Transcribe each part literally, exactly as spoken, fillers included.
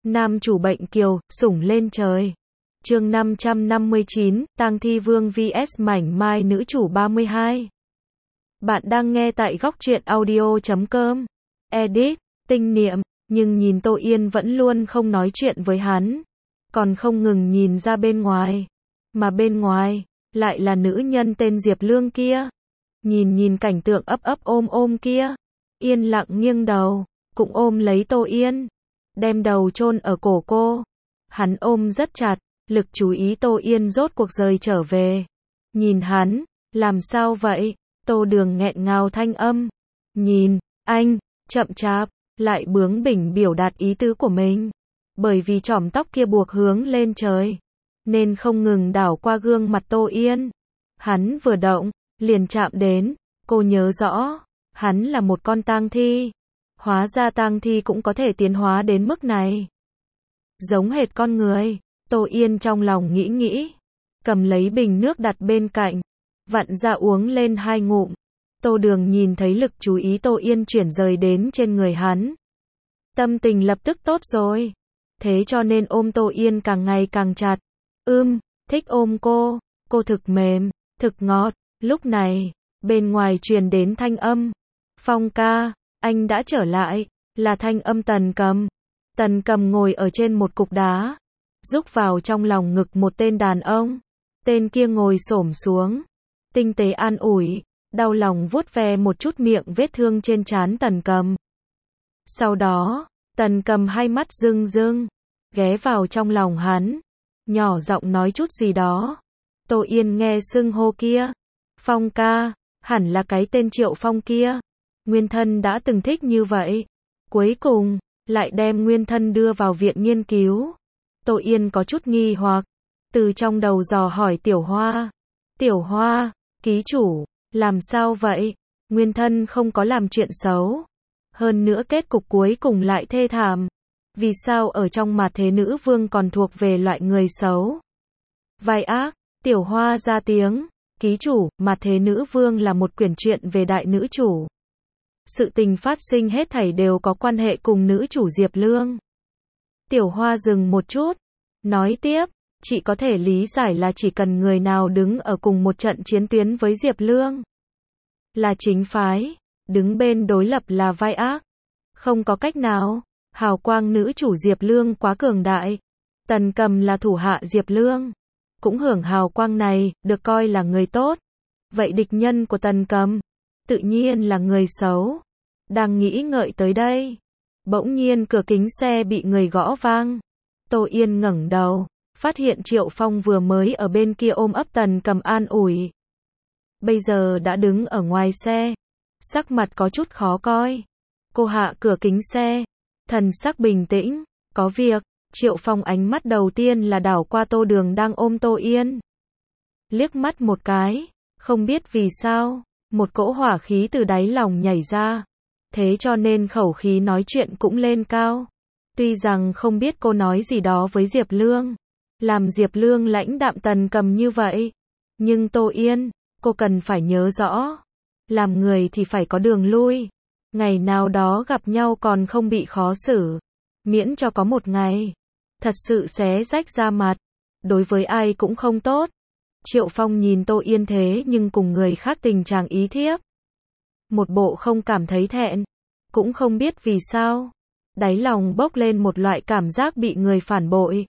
Nam chủ bệnh kiều, sủng lên trời. Chương năm trăm năm mươi chín, Tang Thi Vương vs Mảnh Mai nữ chủ ba mươi hai. Bạn đang nghe tại góc truyện audio chấm com. Edit, tinh niệm, nhưng nhìn Tô Yên vẫn luôn không nói chuyện với hắn. Còn không ngừng nhìn ra bên ngoài. Mà bên ngoài, lại là nữ nhân tên Diệp Lương kia. Nhìn nhìn cảnh tượng ấp ấp ôm ôm kia. Yên lặng nghiêng đầu, cũng ôm lấy Tô Yên. Đem đầu chôn ở cổ cô. Hắn ôm rất chặt, lực chú ý Tô Yên rốt cuộc rời trở về. Nhìn hắn, làm sao vậy? Tô Đường nghẹn ngào thanh âm. Nhìn, anh, chậm chạp, lại bướng bỉnh biểu đạt ý tứ của mình. Bởi vì chỏm tóc kia buộc hướng lên trời, nên không ngừng đảo qua gương mặt Tô Yên. Hắn vừa động, liền chạm đến, cô nhớ rõ, hắn là một con tang thi. Hóa ra tang thi cũng có thể tiến hóa đến mức này. Giống hệt con người, Tô Yên trong lòng nghĩ nghĩ. Cầm lấy bình nước đặt bên cạnh, vặn ra uống lên hai ngụm. Tô Đường nhìn thấy lực chú ý Tô Yên chuyển rời đến trên người hắn. Tâm tình lập tức tốt rồi. Thế cho nên ôm Tô Yên càng ngày càng chặt. Ưm, thích ôm cô, cô thực mềm, thực ngọt. Lúc này, bên ngoài truyền đến thanh âm. Phong ca, anh đã trở lại, là thanh âm Tần Cầm. Tần Cầm ngồi ở trên một cục đá, rúc vào trong lòng ngực một tên đàn ông. Tên kia ngồi xổm xuống, tinh tế an ủi, đau lòng vuốt ve một chút miệng vết thương trên trán Tần Cầm. Sau đó, Tần Cầm hai mắt rưng rưng, ghé vào trong lòng hắn, nhỏ giọng nói chút gì đó. Tô Yên nghe xưng hô kia, Phong ca, hẳn là cái tên Triệu Phong kia. Nguyên thân đã từng thích như vậy, cuối cùng lại đem nguyên thân đưa vào viện nghiên cứu. Tô Yên có chút nghi hoặc, từ trong đầu dò hỏi Tiểu Hoa. Tiểu Hoa, ký chủ, làm sao vậy? Nguyên thân không có làm chuyện xấu. Hơn nữa kết cục cuối cùng lại thê thảm. Vì sao ở trong mà thế nữ vương còn thuộc về loại người xấu? Vai ác, Tiểu Hoa ra tiếng. Ký chủ, mà thế nữ vương là một quyển truyện về đại nữ chủ. Sự tình phát sinh hết thảy đều có quan hệ cùng nữ chủ Diệp Lương. Tiểu Hoa dừng một chút, nói tiếp, chị có thể lý giải là chỉ cần người nào đứng ở cùng một trận chiến tuyến với Diệp Lương, là chính phái, đứng bên đối lập là vai ác. Không có cách nào, hào quang nữ chủ Diệp Lương quá cường đại. Tần Cầm là thủ hạ Diệp Lương, cũng hưởng hào quang này, được coi là người tốt. Vậy địch nhân của Tần Cầm, tự nhiên là người xấu. Đang nghĩ ngợi tới đây, bỗng nhiên cửa kính xe bị người gõ vang. Tô Yên ngẩng đầu, phát hiện Triệu Phong vừa mới ở bên kia ôm ấp Tần Cầm an ủi. Bây giờ đã đứng ở ngoài xe, sắc mặt có chút khó coi. Cô hạ cửa kính xe, thần sắc bình tĩnh, có việc. Triệu Phong ánh mắt đầu tiên là đảo qua Tô Đường đang ôm Tô Yên. Liếc mắt một cái, không biết vì sao, một cỗ hỏa khí từ đáy lòng nhảy ra. Thế cho nên khẩu khí nói chuyện cũng lên cao. Tuy rằng không biết cô nói gì đó với Diệp Lương, làm Diệp Lương lãnh đạm Tần Cầm như vậy. Nhưng Tô Yên, cô cần phải nhớ rõ. Làm người thì phải có đường lui. Ngày nào đó gặp nhau còn không bị khó xử. Miễn cho có một ngày, thật sự xé rách ra mặt. Đối với ai cũng không tốt. Triệu Phong nhìn Tô Yên thế nhưng cùng người khác tình trạng ý thiếp. Một bộ không cảm thấy thẹn. Cũng không biết vì sao. Đáy lòng bốc lên một loại cảm giác bị người phản bội.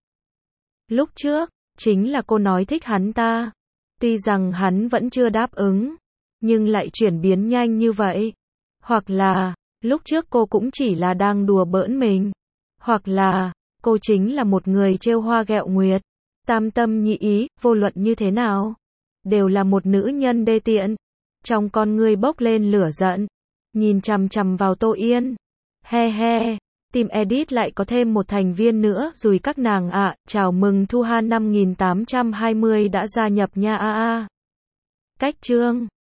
Lúc trước, chính là cô nói thích hắn ta. Tuy rằng hắn vẫn chưa đáp ứng, nhưng lại chuyển biến nhanh như vậy. Hoặc là, lúc trước cô cũng chỉ là đang đùa bỡn mình. Hoặc là, cô chính là một người trêu hoa ghẹo nguyệt. Tam tâm nhị ý, vô luận như thế nào, đều là một nữ nhân đê tiện. Trong con ngươi bốc lên lửa giận, nhìn chằm chằm vào Tô Yên. He he, team edit lại có thêm một thành viên nữa rồi các nàng ạ. À, chào mừng Thu Ha năm nghìn tám trăm hai mươi đã gia nhập nha a a. Cách chương